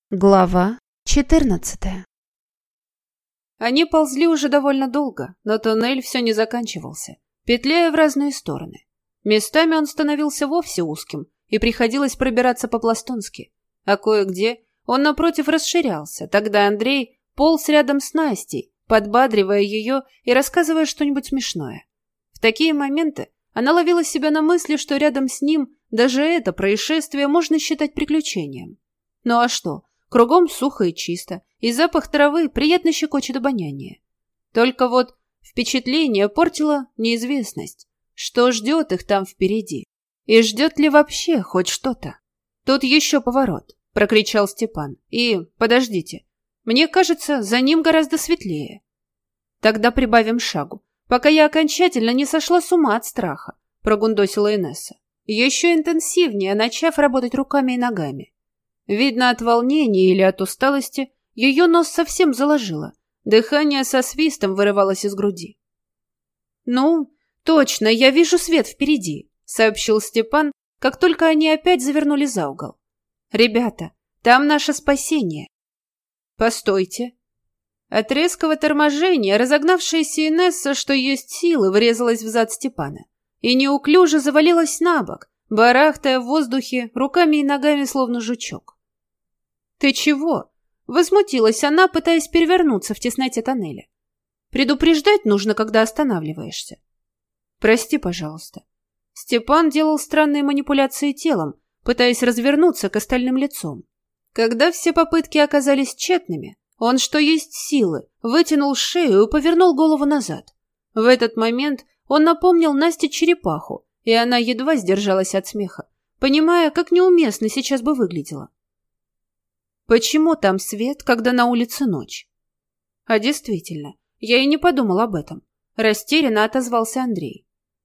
Глава 14. Они ползли уже довольно долго, но туннель все не заканчивался, петляя в разные стороны. Местами он становился вовсе узким, и приходилось пробираться по-пластунски. А кое-где он, напротив, расширялся. Тогда Андрей полз рядом с Настей, подбадривая ее и рассказывая что-нибудь смешное. В такие моменты она ловила себя на мысли, что рядом с ним даже это происшествие можно считать приключением. Ну а что? Кругом сухо и чисто, и запах травы приятно щекочет обоняние. Только вот впечатление портила неизвестность, что ждет их там впереди, и ждет ли вообще хоть что-то. «Тут еще поворот», — прокричал Степан. «И, подождите, мне кажется, за ним гораздо светлее». «Тогда прибавим шагу, пока я окончательно не сошла с ума от страха», — прогундосила Инесса, еще интенсивнее начав работать руками и ногами. Видно, от волнения или от усталости ее нос совсем заложило. Дыхание со свистом вырывалось из груди. «Ну, точно, я вижу свет впереди», — сообщил Степан, как только они опять завернули за угол. «Ребята, там наше спасение». «Постойте». От резкого торможения разогнавшаяся Инесса, что есть силы, врезалась в зад Степана и неуклюже завалилась на бок, барахтая в воздухе руками и ногами, словно жучок. «Ты чего?» — возмутилась она, пытаясь перевернуться в тесноте тоннеля. «Предупреждать нужно, когда останавливаешься». «Прости, пожалуйста». Степан делал странные манипуляции телом, пытаясь развернуться к остальным лицом. Когда все попытки оказались тщетными, он, что есть силы, вытянул шею и повернул голову назад. В этот момент он напомнил Насте черепаху, и она едва сдержалась от смеха, понимая, как неуместно сейчас бы выглядела. Почему там свет, когда на улице ночь? А действительно, я и не подумал об этом. Растерянно отозвался Андрей.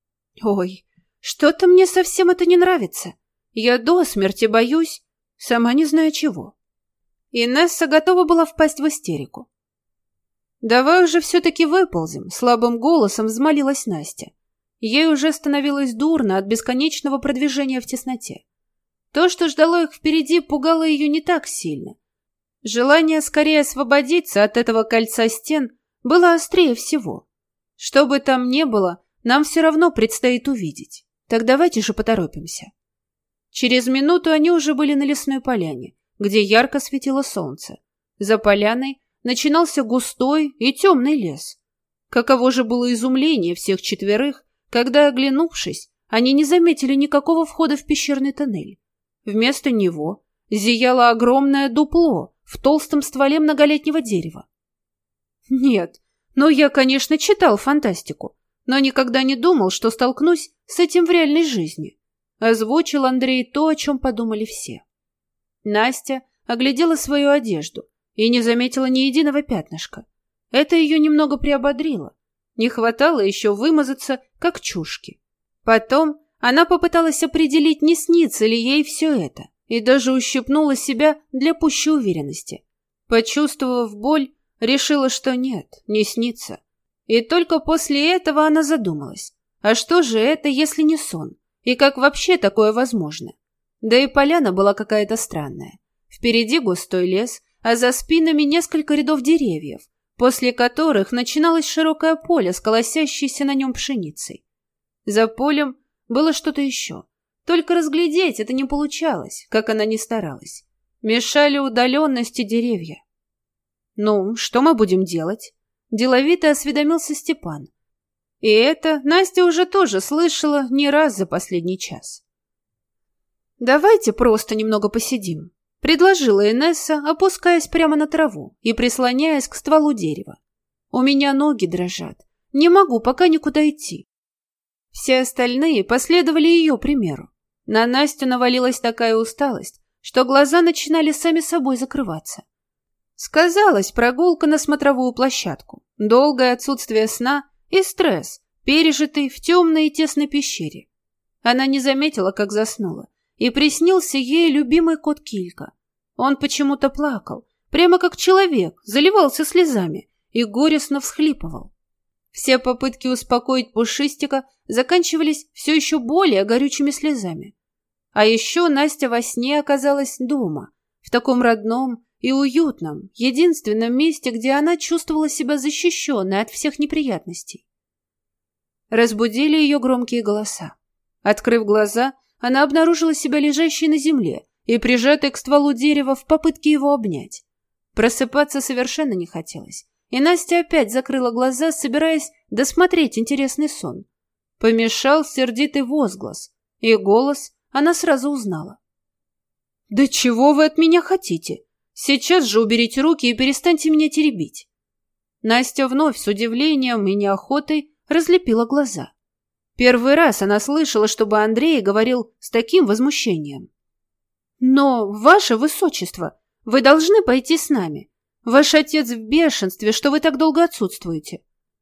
Ой, что-то мне совсем это не нравится. Я до смерти боюсь, сама не знаю чего. Инесса готова была впасть в истерику. Давай уже все-таки выползем, слабым голосом взмолилась Настя. Ей уже становилось дурно от бесконечного продвижения в тесноте. То, что ждало их впереди, пугало ее не так сильно. Желание скорее освободиться от этого кольца стен было острее всего. Что бы там ни было, нам все равно предстоит увидеть. Так давайте же поторопимся. Через минуту они уже были на лесной поляне, где ярко светило солнце. За поляной начинался густой и темный лес. Каково же было изумление всех четверых, когда, оглянувшись, они не заметили никакого входа в пещерный тоннель. Вместо него зияло огромное дупло в толстом стволе многолетнего дерева. Нет, я, конечно, читал фантастику, но никогда не думал, что столкнусь с этим в реальной жизни. Озвучил Андрей то, о чем подумали все. Настя оглядела свою одежду и не заметила ни единого пятнышка. Это ее немного приободрило. Не хватало еще вымазаться, как чушки. Потом она попыталась определить, не снится ли ей все это, и даже ущипнула себя для пущей уверенности. Почувствовав боль, решила, что нет, не снится. И только после этого она задумалась, а что же это, если не сон? И как вообще такое возможно? Да и поляна была какая-то странная. Впереди густой лес, а за спинами несколько рядов деревьев, после которых начиналось широкое поле с колосящейся на нем пшеницей. За полем было что-то еще. Только разглядеть это не получалось, как она ни старалась. Мешали удаленности деревья. «Ну, что мы будем делать?» Деловито осведомился Степан. И это Настя уже тоже слышала не раз за последний час. «Давайте просто немного посидим», — предложила Инесса, опускаясь прямо на траву и прислоняясь к стволу дерева. «У меня ноги дрожат. Не могу пока никуда идти». Все остальные последовали ее примеру. На Настю навалилась такая усталость, что глаза начинали сами собой закрываться. Сказалась прогулка на смотровую площадку, долгое отсутствие сна и стресс, пережитый в темной и тесной пещере. Она не заметила, как заснула, и приснился ей любимый кот Килька. Он почему-то плакал, прямо как человек, заливался слезами и горестно всхлипывал. Все попытки успокоить Пушистика заканчивались все еще более горючими слезами. А еще Настя во сне оказалась дома, в таком родном и уютном, единственном месте, где она чувствовала себя защищенной от всех неприятностей. Разбудили ее громкие голоса. Открыв глаза, она обнаружила себя лежащей на земле и прижатой к стволу дерева в попытке его обнять. Просыпаться совершенно не хотелось, и Настя опять закрыла глаза, собираясь досмотреть интересный сон. Помешал сердитый возглас, и голос она сразу узнала. «Да чего вы от меня хотите? Сейчас же уберите руки и перестаньте меня теребить». Настя вновь с удивлением и неохотой разлепила глаза. Первый раз она слышала, чтобы Андрей говорил с таким возмущением. «Но, ваше высочество, вы должны пойти с нами. Ваш отец в бешенстве, что вы так долго отсутствуете».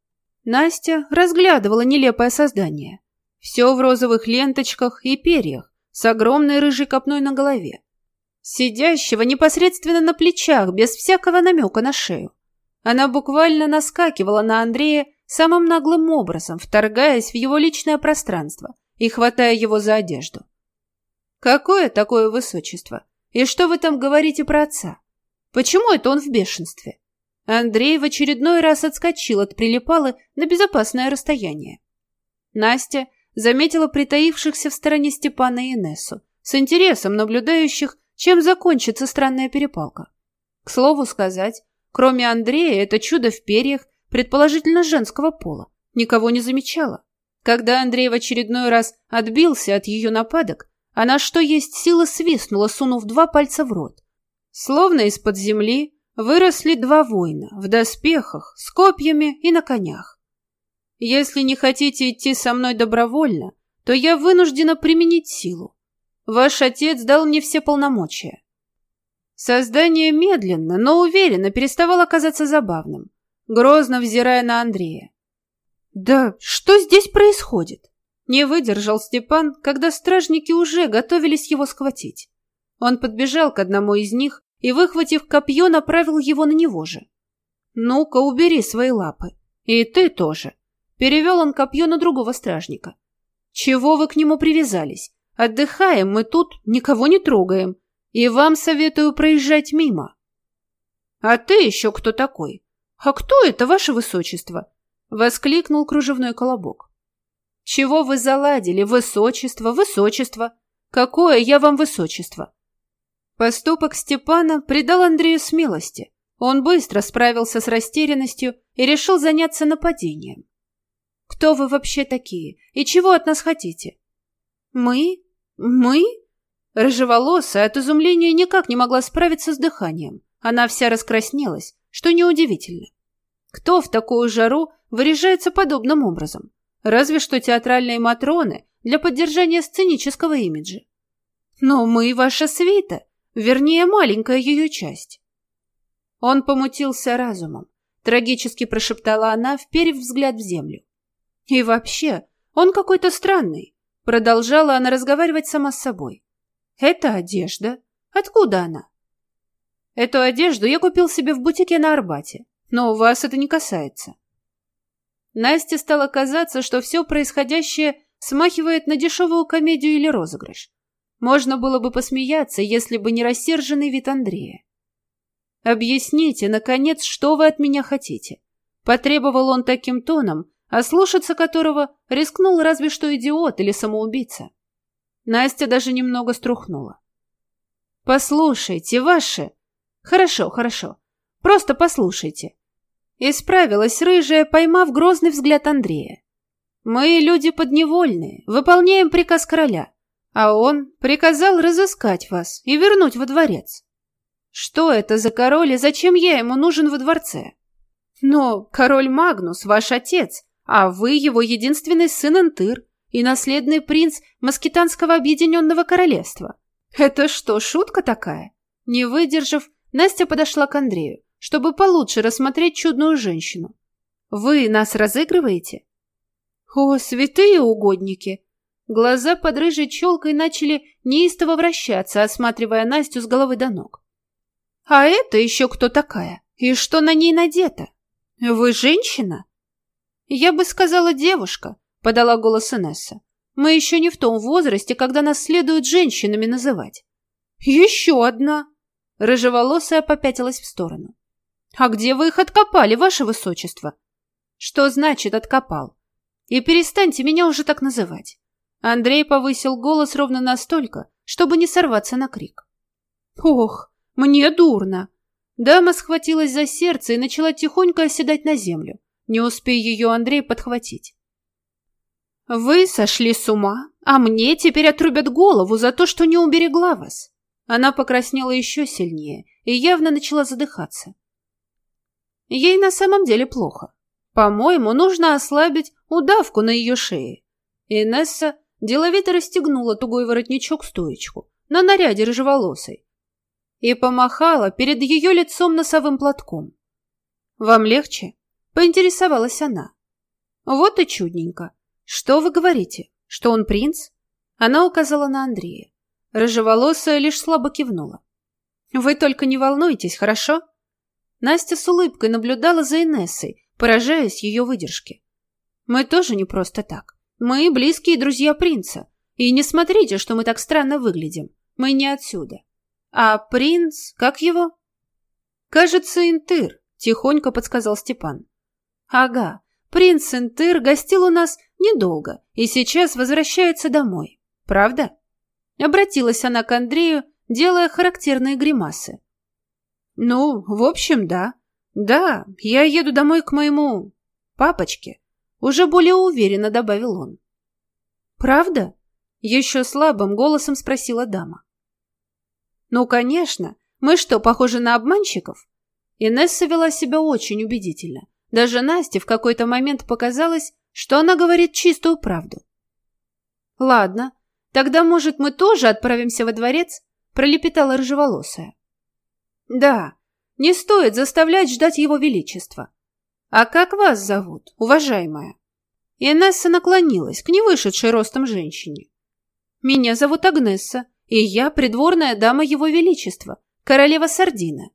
Настя разглядывала нелепое создание. Все в розовых ленточках и перьях, с огромной рыжей копной на голове. Сидящего непосредственно на плечах, без всякого намека на шею. Она буквально наскакивала на Андрея самым наглым образом, вторгаясь в его личное пространство и хватая его за одежду. «Какое такое высочество? И что вы там говорите про отца? Почему это он в бешенстве?» Андрей в очередной раз отскочил от прилипалы на безопасное расстояние. Настя заметила притаившихся в стороне Степана и Инессу, с интересом наблюдающих, чем закончится странная перепалка. К слову сказать, кроме Андрея, это чудо в перьях, предположительно женского пола, никого не замечала. Когда Андрей в очередной раз отбился от ее нападок, она что есть силы свистнула, сунув 2 пальца в рот. Словно из-под земли выросли 2 воина в доспехах, с копьями и на конях. «Если не хотите идти со мной добровольно, то я вынуждена применить силу. Ваш отец дал мне все полномочия». Создание медленно, но уверенно переставало казаться забавным, грозно взирая на Андрея. «Да что здесь происходит?» Не выдержал Степан, когда стражники уже готовились его схватить. Он подбежал к одному из них и, выхватив копье, направил его на него же. «Ну-ка, убери свои лапы. И ты тоже». Перевел он копье на другого стражника. «Чего вы к нему привязались? Отдыхаем мы тут, никого не трогаем. И вам советую проезжать мимо». «А ты еще кто такой?» «А кто это, ваше высочество?» — воскликнул кружевной колобок. «Чего вы заладили? Высочество, высочество! Какое я вам высочество?» Поступок Степана придал Андрею смелости. Он быстро справился с растерянностью и решил заняться нападением. «Кто вы вообще такие? И чего от нас хотите?» «Мы? Мы?» Рыжеволосая от изумления никак не могла справиться с дыханием. Она вся раскраснелась, что неудивительно. Кто в такую жару выряжается подобным образом? Разве что театральные матроны для поддержания сценического имиджа. «Но мы ваша свита, вернее, маленькая ее часть». Он помутился разумом, трагически прошептала она, вперев взгляд в землю. «И вообще, он какой-то странный», продолжала она разговаривать сама с собой. «Это одежда. Откуда она?» «Эту одежду я купил себе в бутике на Арбате, но вас это не касается». Насте стало казаться, что все происходящее смахивает на дешевую комедию или розыгрыш. Можно было бы посмеяться, если бы не рассерженный вид Андрея. «Объясните, наконец, что вы от меня хотите?» Потребовал он таким тоном, ослушаться которого рискнул разве что идиот или самоубийца. Настя даже немного струхнула. «Послушайте, ваше...» «Хорошо, хорошо. Просто послушайте». Исправилась рыжая, поймав грозный взгляд Андрея. «Мы люди подневольные, выполняем приказ короля, а он приказал разыскать вас и вернуть во дворец. Что это за король и зачем я ему нужен во дворце? Но король Магнус ваш отец, а вы его единственный сын Энтыр и наследный принц Маскитанского объединенного королевства. Это что, шутка такая?» Не выдержав, Настя подошла к Андрею, чтобы получше рассмотреть чудную женщину. «Вы нас разыгрываете?» «О, святые угодники!» Глаза под рыжей челкой начали неистово вращаться, осматривая Настю с головы до ног. «А это еще кто такая? И что на ней надето? Вы женщина?» «Я бы сказала, девушка», — подала голос Инесса. «Мы еще не в том возрасте, когда нас следует женщинами называть». «Еще одна!» Рыжеволосая попятилась в сторону. «А где вы их откопали, ваше высочество?» «Что значит откопал? И перестаньте меня уже так называть». Андрей повысил голос ровно настолько, чтобы не сорваться на крик. «Ох, мне дурно!» Дама схватилась за сердце и начала тихонько оседать на землю. Не успей ее Андрей подхватить. «Вы сошли с ума, а мне теперь отрубят голову за то, что не уберегла вас». Она покраснела еще сильнее и явно начала задыхаться. Ей на самом деле плохо. По-моему, нужно ослабить удавку на ее шее. Инесса деловито расстегнула тугой воротничок-стоечку на наряде рыжеволосой и помахала перед ее лицом носовым платком. «Вам легче?» — поинтересовалась она. «Вот и чудненько. Что вы говорите? Что он принц?» Она указала на Андрея. Рыжеволосая лишь слабо кивнула. «Вы только не волнуйтесь, хорошо?» Настя с улыбкой наблюдала за Инессой, поражаясь ее выдержке. «Мы тоже не просто так. Мы близкие друзья принца. И не смотрите, что мы так странно выглядим. Мы не отсюда. А принц, как его?» «Кажется, Интыр», — тихонько подсказал Степан. «Ага, принц Интыр гостил у нас недолго и сейчас возвращается домой. Правда?» Обратилась она к Андрею, делая характерные гримасы. «Ну, в общем, да. Да, я еду домой к моему папочке», — уже более уверенно добавил он. «Правда?» — еще слабым голосом спросила дама. «Ну, конечно. Мы что, похожи на обманщиков?» Инесса вела себя очень убедительно. Даже Насте в какой-то момент показалось, что она говорит чистую правду. «Ладно, тогда, может, мы тоже отправимся во дворец?» — пролепетала рыжеволосая. «Да, не стоит заставлять ждать его величества. А как вас зовут, уважаемая?» Инесса наклонилась к невышедшей ростом женщине. «Меня зовут Агнесса, и я придворная дама его величества, королева Сардина».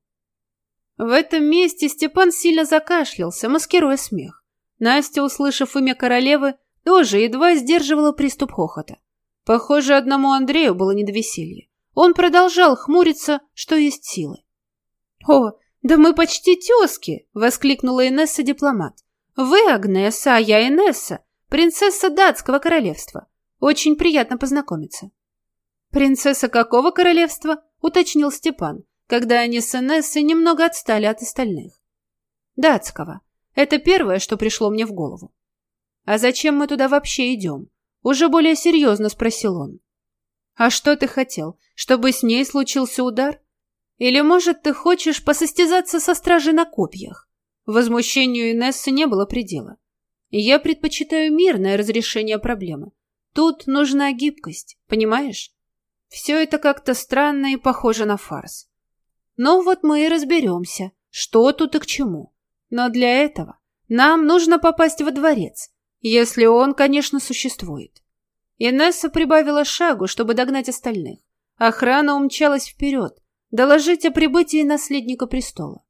В этом месте Степан сильно закашлялся, маскируя смех. Настя, услышав имя королевы, тоже едва сдерживала приступ хохота. Похоже, одному Андрею было не до веселья. Он продолжал хмуриться, что есть силы. «О, да мы почти тезки!» — воскликнула Инесса-дипломат. «Вы Агнесса, а я Инесса, принцесса датского королевства. Очень приятно познакомиться». «Принцесса какого королевства?» — уточнил Степан, когда они с Инессой немного отстали от остальных. «Датского. Это первое, что пришло мне в голову». «А зачем мы туда вообще идем?» — уже более серьезно спросил он. «А что ты хотел? Чтобы с ней случился удар? Или, может, ты хочешь посостязаться со стражей на копьях?» Возмущению Инессы не было предела. «Я предпочитаю мирное разрешение проблемы. Тут нужна гибкость, понимаешь? Все это как-то странно и похоже на фарс. Ну вот мы и разберемся, что тут и к чему. Но для этого нам нужно попасть во дворец, если он, конечно, существует». Инесса прибавила шагу, чтобы догнать остальных. Охрана умчалась вперед, доложить о прибытии наследника престола.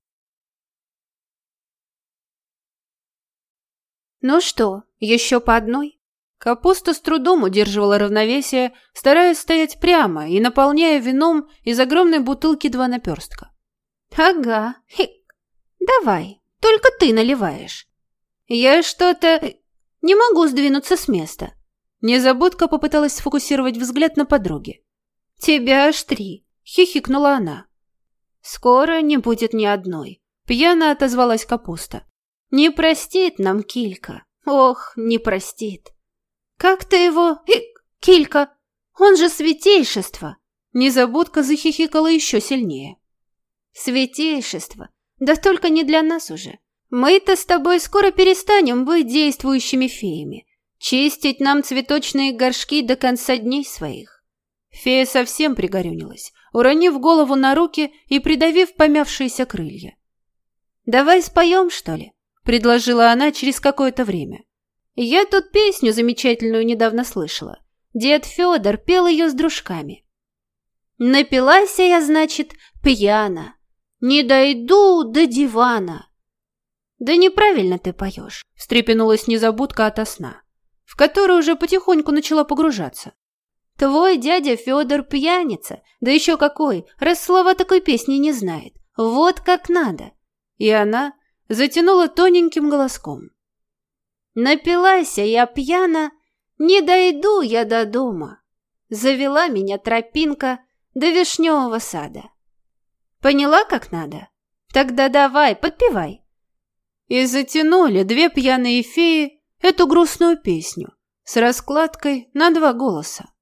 «Ну что, еще по одной?» Капуста с трудом удерживала равновесие, стараясь стоять прямо и наполняя вином из огромной бутылки 2 наперстка. «Ага, хик, давай, только ты наливаешь. Я что-то не могу сдвинуться с места». Незабудка попыталась сфокусировать взгляд на подруге. «Тебя аж 3», — хихикнула она. «Скоро не будет ни одной», — пьяно отозвалась Капуста. «Не простит нам Килька. Ох, не простит». «Как ты его, Килька? Он же святейшество!» Незабудка захихикала еще сильнее. «Святейшество? Да только не для нас уже. Мы-то с тобой скоро перестанем быть действующими феями. Чистить нам цветочные горшки до конца дней своих». Фея совсем пригорюнилась, уронив голову на руки и придавив помявшиеся крылья. «Давай споем, что ли?» — предложила она через какое-то время. «Я тут песню замечательную недавно слышала. Дед Федор пел ее с дружками. Напилась я, значит, пьяна, не дойду до дивана». «Да неправильно ты поешь», — встрепенулась незабудка ото сна, в который уже потихоньку начала погружаться. Твой дядя Федор пьяница, да еще какой, раз слова такой песни не знает. Вот как надо. И она затянула тоненьким голоском. Напилась я пьяна, не дойду я до дома. Завела меня тропинка до вишневого сада. Поняла, как надо? Тогда давай, подпевай. И затянули две пьяные феи эту грустную песню с раскладкой на два голоса.